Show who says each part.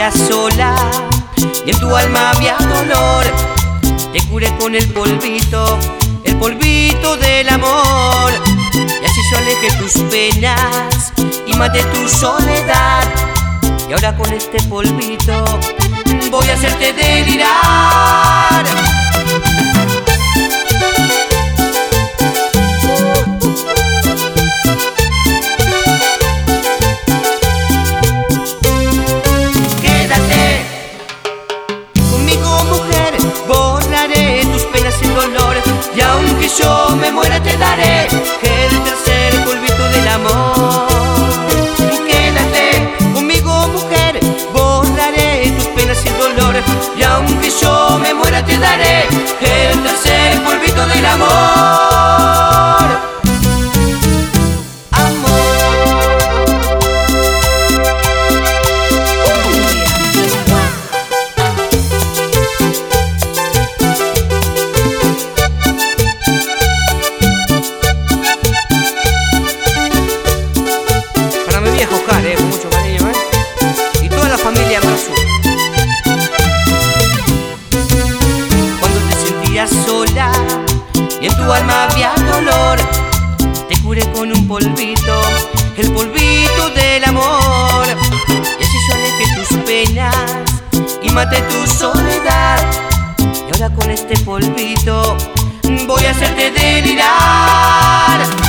Speaker 1: sentías sola y en tu alma había dolor, te curé con el polvito del amor. Y así yo alejé tus penas y maté tu soledad. Y ahora con este polvito voy a hacerte delirar. Quédate conmigo, mujer, borraré tus penas sin dolor. Y aunque yo me muera te daré el tercer polvito del amor. Quédate conmigo, mujer, borraré tus penas sin dolor. Y aunque yo me muera te daré el tercer polvito del amor. Con mucho cariño, y toda la familia Marzú. Cuando te sentías sola y en tu alma había dolor, te curé con un polvito, el polvito del amor. Y así yo alejé tus penas y maté tu soledad. Y ahora con este polvito voy a hacerte delirar.